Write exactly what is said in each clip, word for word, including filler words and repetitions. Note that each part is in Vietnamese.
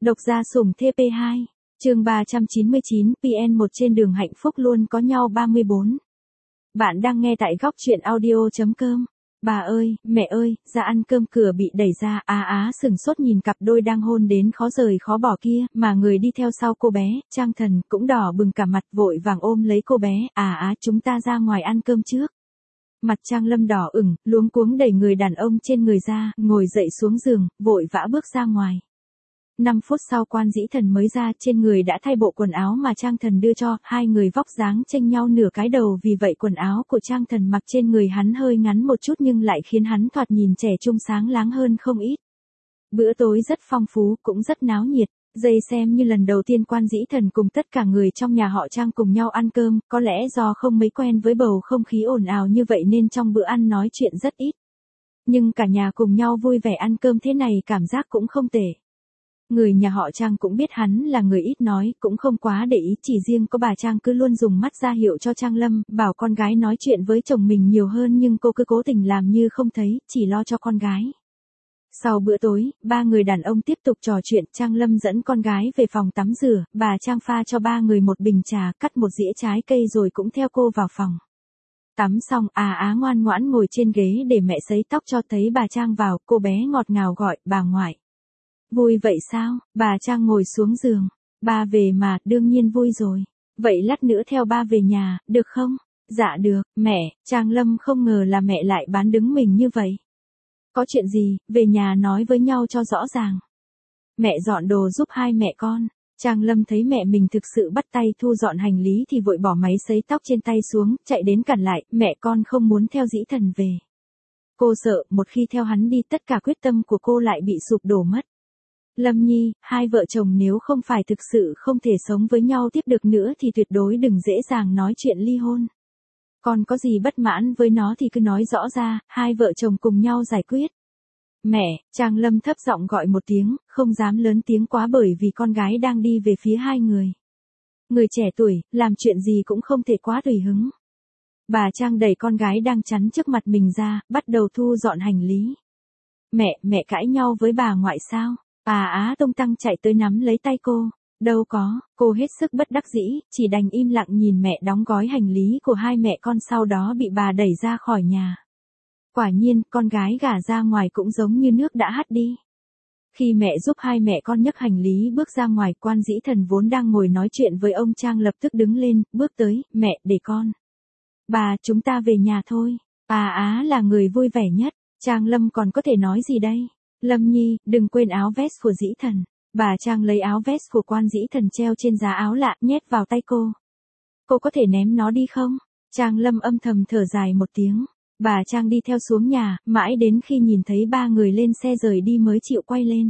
Độc gia sủng T P hai, chương ba trăm chín mươi chín, P N một trên đường hạnh phúc luôn có nhau ba mươi bốn. Bạn đang nghe tại góc truyện audio chấm com. Bà ơi, mẹ ơi, ra ăn cơm, cửa bị đẩy ra, Á Á sửng sốt nhìn cặp đôi đang hôn đến khó rời khó bỏ kia, mà người đi theo sau cô bé, Trang Thần, cũng đỏ bừng cả mặt, vội vàng ôm lấy cô bé, Á Á chúng ta ra ngoài ăn cơm trước. Mặt Trang Lâm đỏ ửng, luống cuống đẩy người đàn ông trên người ra, ngồi dậy xuống giường, vội vã bước ra ngoài. Năm phút sau Quan Dĩ Thần mới ra, trên người đã thay bộ quần áo mà Trang Thần đưa cho, hai người vóc dáng chênh nhau nửa cái đầu, vì vậy quần áo của Trang Thần mặc trên người hắn hơi ngắn một chút nhưng lại khiến hắn thoạt nhìn trẻ trung sáng láng hơn không ít. Bữa tối rất phong phú, cũng rất náo nhiệt, dây xem như lần đầu tiên Quan Dĩ Thần cùng tất cả người trong nhà họ Trang cùng nhau ăn cơm, có lẽ do không mấy quen với bầu không khí ồn ào như vậy nên trong bữa ăn nói chuyện rất ít. Nhưng cả nhà cùng nhau vui vẻ ăn cơm thế này cảm giác cũng không tệ. Người nhà họ Trang cũng biết hắn là người ít nói, cũng không quá để ý, chỉ riêng có bà Trang cứ luôn dùng mắt ra hiệu cho Trang Lâm, bảo con gái nói chuyện với chồng mình nhiều hơn nhưng cô cứ cố tình làm như không thấy, chỉ lo cho con gái. Sau bữa tối, ba người đàn ông tiếp tục trò chuyện, Trang Lâm dẫn con gái về phòng tắm rửa, bà Trang pha cho ba người một bình trà, cắt một dĩa trái cây rồi cũng theo cô vào phòng. Tắm xong, Á Á ngoan ngoãn ngồi trên ghế để mẹ sấy tóc cho, thấy bà Trang vào, cô bé ngọt ngào gọi, bà ngoại. Vui vậy sao? Bà Trang ngồi xuống giường. Ba về mà, đương nhiên vui rồi. Vậy lát nữa theo ba về nhà, được không? Dạ được, mẹ. Trang Lâm không ngờ là mẹ lại bán đứng mình như vậy. Có chuyện gì, về nhà nói với nhau cho rõ ràng. Mẹ dọn đồ giúp hai mẹ con. Trang Lâm thấy mẹ mình thực sự bắt tay thu dọn hành lý thì vội bỏ máy sấy tóc trên tay xuống, chạy đến cản lại, mẹ con không muốn theo Dĩ Thần về. Cô sợ, một khi theo hắn đi tất cả quyết tâm của cô lại bị sụp đổ mất. Lâm Nhi, hai vợ chồng nếu không phải thực sự không thể sống với nhau tiếp được nữa thì tuyệt đối đừng dễ dàng nói chuyện ly hôn. Còn có gì bất mãn với nó thì cứ nói rõ ra, hai vợ chồng cùng nhau giải quyết. Mẹ, Trang Lâm thấp giọng gọi một tiếng, không dám lớn tiếng quá bởi vì con gái đang đi về phía hai người. Người trẻ tuổi, làm chuyện gì cũng không thể quá tùy hứng. Bà Trang đẩy con gái đang chắn trước mặt mình ra, bắt đầu thu dọn hành lý. Mẹ, mẹ cãi nhau với bà ngoại sao? Á Á tung tăng chạy tới nắm lấy tay cô. Đâu có, cô hết sức bất đắc dĩ, chỉ đành im lặng nhìn mẹ đóng gói hành lý của hai mẹ con, sau đó bị bà đẩy ra khỏi nhà. Quả nhiên, con gái gả ra ngoài cũng giống như nước đã hắt đi. Khi mẹ giúp hai mẹ con nhấc hành lý bước ra ngoài, Quan Dĩ Thần vốn đang ngồi nói chuyện với ông Trang lập tức đứng lên, bước tới, mẹ, để con. Bà, chúng ta về nhà thôi. Á Á là người vui vẻ nhất, Trang Lâm còn có thể nói gì đây? Lâm Nhi, đừng quên áo vest của Dĩ Thần. Bà Trang lấy áo vest của Quan Dĩ Thần treo trên giá áo lạ, nhét vào tay cô. Cô có thể ném nó đi không? Trang Lâm âm thầm thở dài một tiếng. Bà Trang đi theo xuống nhà, mãi đến khi nhìn thấy ba người lên xe rời đi mới chịu quay lên.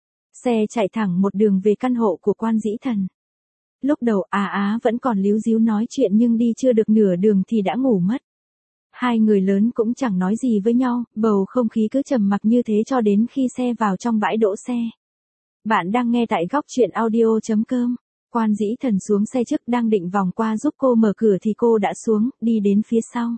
Xe chạy thẳng một đường về căn hộ của Quan Dĩ Thần. Lúc đầu Á Á vẫn còn líu díu nói chuyện nhưng đi chưa được nửa đường thì đã ngủ mất. Hai người lớn cũng chẳng nói gì với nhau, bầu không khí cứ trầm mặc như thế cho đến khi xe vào trong bãi đỗ xe. Bạn đang nghe tại góc truyện audio chấm com. Quan Dĩ Thần xuống xe trước, đang định vòng qua giúp cô mở cửa thì cô đã xuống, đi đến phía sau.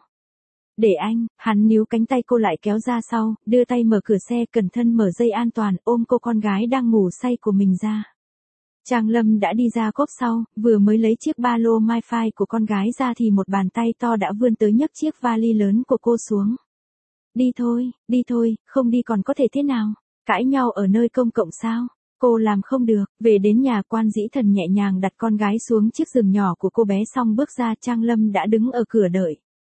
Để anh, hắn níu cánh tay cô lại kéo ra sau, đưa tay mở cửa xe, cẩn thận mở dây an toàn, ôm cô con gái đang ngủ say của mình ra. Trang Lâm đã đi ra cốp sau, vừa mới lấy chiếc ba lô MiFi của con gái ra thì một bàn tay to đã vươn tới nhấc chiếc vali lớn của cô xuống. Đi thôi, đi thôi, không đi còn có thể thế nào? Cãi nhau ở nơi công cộng sao? Cô làm không được. Về đến nhà, Quan Dĩ Thần nhẹ nhàng đặt con gái xuống chiếc giường nhỏ của cô bé xong bước ra, Trang Lâm đã đứng ở cửa đợi.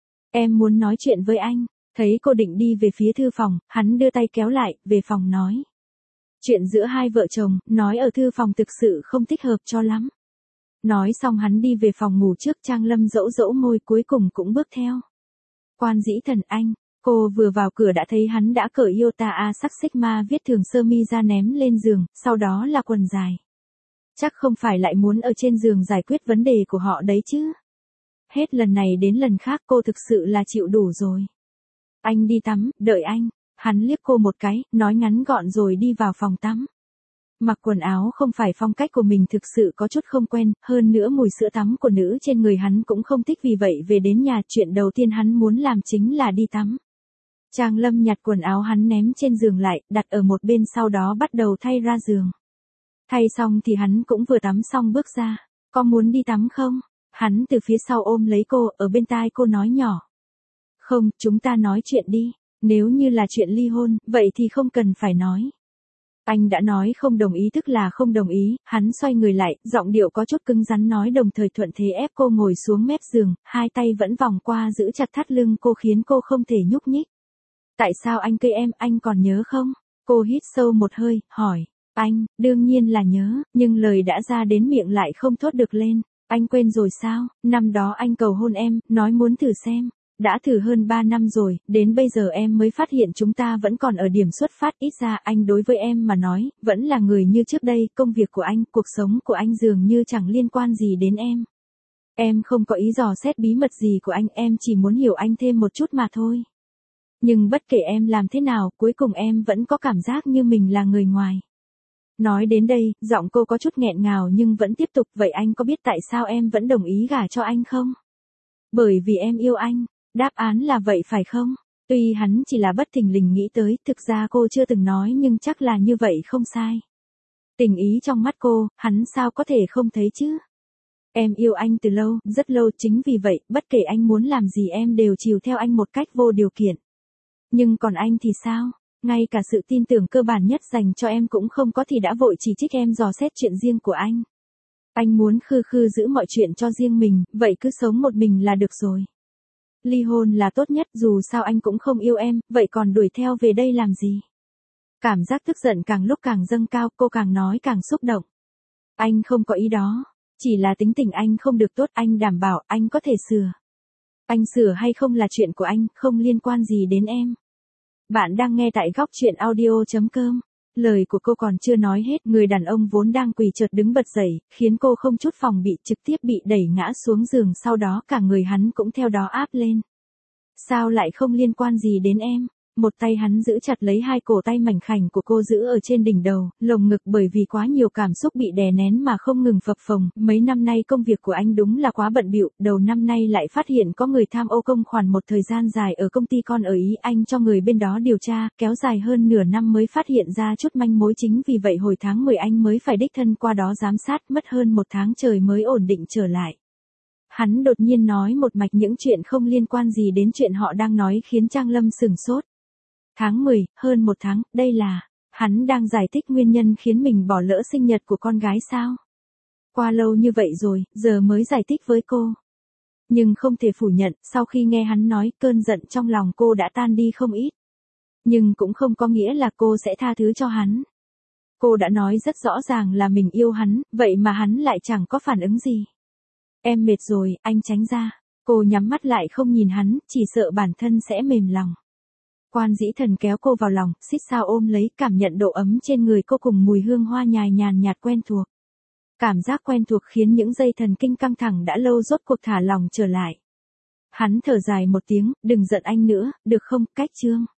Em muốn nói chuyện với anh. Thấy cô định đi về phía thư phòng, hắn đưa tay kéo lại, về phòng nói. Chuyện giữa hai vợ chồng, nói ở thư phòng thực sự không thích hợp cho lắm. Nói xong hắn đi về phòng ngủ trước, Trang Lâm dẫu dẫu môi cuối cùng cũng bước theo. Quan Dĩ Thần anh, cô vừa vào cửa đã thấy hắn đã cởi Iota A sắc Sigma viết thường sơ mi ra ném lên giường, sau đó là quần dài. Chắc không phải lại muốn ở trên giường giải quyết vấn đề của họ đấy chứ. Hết lần này đến lần khác cô thực sự là chịu đủ rồi. Anh đi tắm, đợi anh. Hắn liếc cô một cái, nói ngắn gọn rồi đi vào phòng tắm. Mặc quần áo không phải phong cách của mình thực sự có chút không quen, hơn nữa mùi sữa tắm của nữ trên người hắn cũng không thích, vì vậy về đến nhà chuyện đầu tiên hắn muốn làm chính là đi tắm. Trang Lâm nhặt quần áo hắn ném trên giường lại, đặt ở một bên, sau đó bắt đầu thay ra giường. Thay xong thì hắn cũng vừa tắm xong bước ra. Có muốn đi tắm không? Hắn từ phía sau ôm lấy cô, ở bên tai cô nói nhỏ. Không, chúng ta nói chuyện đi. Nếu như là chuyện ly hôn, vậy thì không cần phải nói. Anh đã nói không đồng ý tức là không đồng ý, hắn xoay người lại, giọng điệu có chút cứng rắn nói đồng thời thuận thế ép cô ngồi xuống mép giường, hai tay vẫn vòng qua giữ chặt thắt lưng cô khiến cô không thể nhúc nhích. Tại sao anh cây em, anh còn nhớ không? Cô hít sâu một hơi, hỏi. Anh, đương nhiên là nhớ, nhưng lời đã ra đến miệng lại không thốt được lên. Anh quên rồi sao? Năm đó anh cầu hôn em, nói muốn thử xem. Đã thử hơn ba năm rồi, đến bây giờ em mới phát hiện chúng ta vẫn còn ở điểm xuất phát, ít ra anh đối với em mà nói, vẫn là người như trước đây, công việc của anh, cuộc sống của anh dường như chẳng liên quan gì đến em. Em không có ý dò xét bí mật gì của anh, em chỉ muốn hiểu anh thêm một chút mà thôi. Nhưng bất kể em làm thế nào, cuối cùng em vẫn có cảm giác như mình là người ngoài. Nói đến đây, giọng cô có chút nghẹn ngào nhưng vẫn tiếp tục, vậy anh có biết tại sao em vẫn đồng ý gả cho anh không? Bởi vì em yêu anh. Đáp án là vậy phải không? Tuy hắn chỉ là bất thình lình nghĩ tới, thực ra cô chưa từng nói nhưng chắc là như vậy không sai. Tình ý trong mắt cô, hắn sao có thể không thấy chứ? Em yêu anh từ lâu, rất lâu, chính vì vậy, bất kể anh muốn làm gì em đều chiều theo anh một cách vô điều kiện. Nhưng còn anh thì sao? Ngay cả sự tin tưởng cơ bản nhất dành cho em cũng không có thì đã vội chỉ trích em dò xét chuyện riêng của anh. Anh muốn khư khư giữ mọi chuyện cho riêng mình, vậy cứ sống một mình là được rồi. Ly hôn là tốt nhất, dù sao anh cũng không yêu em, vậy còn đuổi theo về đây làm gì? Cảm giác tức giận càng lúc càng dâng cao, cô càng nói càng xúc động. Anh không có ý đó, chỉ là tính tình anh không được tốt, anh đảm bảo anh có thể sửa. Anh sửa hay không là chuyện của anh, không liên quan gì đến em. Bạn đang nghe tại góc truyện audio chấm com. Lời của cô còn chưa nói hết, người đàn ông vốn đang quỳ chợt đứng bật dậy, khiến cô không chút phòng bị trực tiếp bị đẩy ngã xuống giường, sau đó cả người hắn cũng theo đó áp lên. Sao lại không liên quan gì đến em? Một tay hắn giữ chặt lấy hai cổ tay mảnh khảnh của cô giữ ở trên đỉnh đầu, lồng ngực bởi vì quá nhiều cảm xúc bị đè nén mà không ngừng phập phồng. Mấy năm nay công việc của anh đúng là quá bận bịu, đầu năm nay lại phát hiện có người tham ô công khoản một thời gian dài ở công ty con ở Ý, anh cho người bên đó điều tra, kéo dài hơn nửa năm mới phát hiện ra chút manh mối, chính vì vậy hồi tháng mười anh mới phải đích thân qua đó giám sát, mất hơn một tháng trời mới ổn định trở lại. Hắn đột nhiên nói một mạch những chuyện không liên quan gì đến chuyện họ đang nói khiến Trang Lâm sửng sốt. Tháng mười, hơn một tháng, đây là, hắn đang giải thích nguyên nhân khiến mình bỏ lỡ sinh nhật của con gái sao? Qua lâu như vậy rồi, giờ mới giải thích với cô. Nhưng không thể phủ nhận, sau khi nghe hắn nói, cơn giận trong lòng cô đã tan đi không ít. Nhưng cũng không có nghĩa là cô sẽ tha thứ cho hắn. Cô đã nói rất rõ ràng là mình yêu hắn, vậy mà hắn lại chẳng có phản ứng gì. Em mệt rồi, anh tránh ra. Cô nhắm mắt lại không nhìn hắn, chỉ sợ bản thân sẽ mềm lòng. Quan Dĩ Thần kéo cô vào lòng, xít sao ôm lấy, cảm nhận độ ấm trên người cô cùng mùi hương hoa nhài nhàn nhạt quen thuộc. Cảm giác quen thuộc khiến những dây thần kinh căng thẳng đã lâu rốt cuộc thả lòng trở lại. Hắn thở dài một tiếng, đừng giận anh nữa, được không, Cách Trương.